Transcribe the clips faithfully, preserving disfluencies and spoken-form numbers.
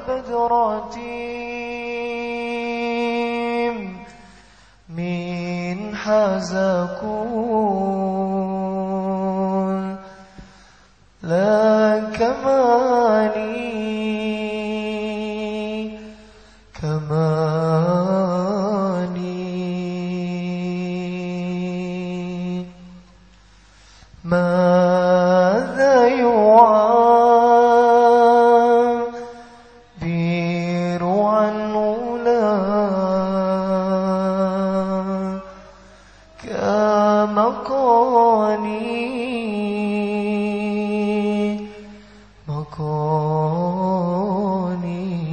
بدرة من حزكون لا كماني كماني ماذا يعبر عنه لا كمقاني مقاني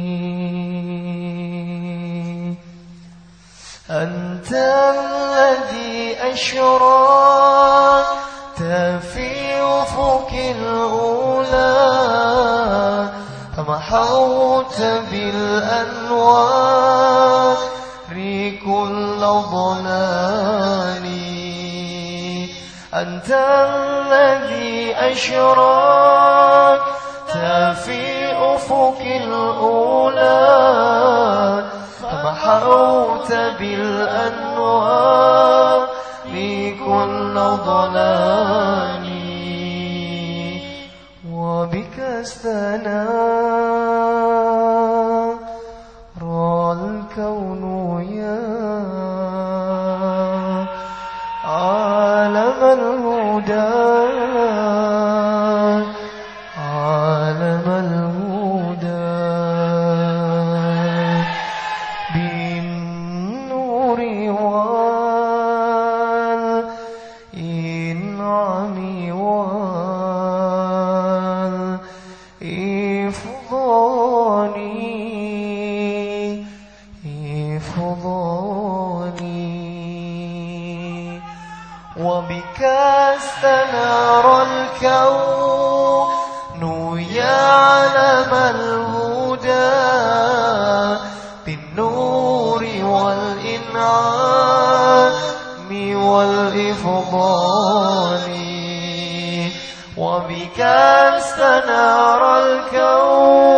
أنت الذي أشرقت في أفق الأولى فمحوت بالأنوار كل ضلال أنت الذي أشرقت في أفق الأولى فمحوت بالأنوار كل ضلال وبك استنار الكون يا عالم الهدى عالم الهدى بالنور والإنعام والإفضال إفضالي وبك استنار الكون يعلم الهدى بالنور والإنعام والإفضال وبك استنار الكون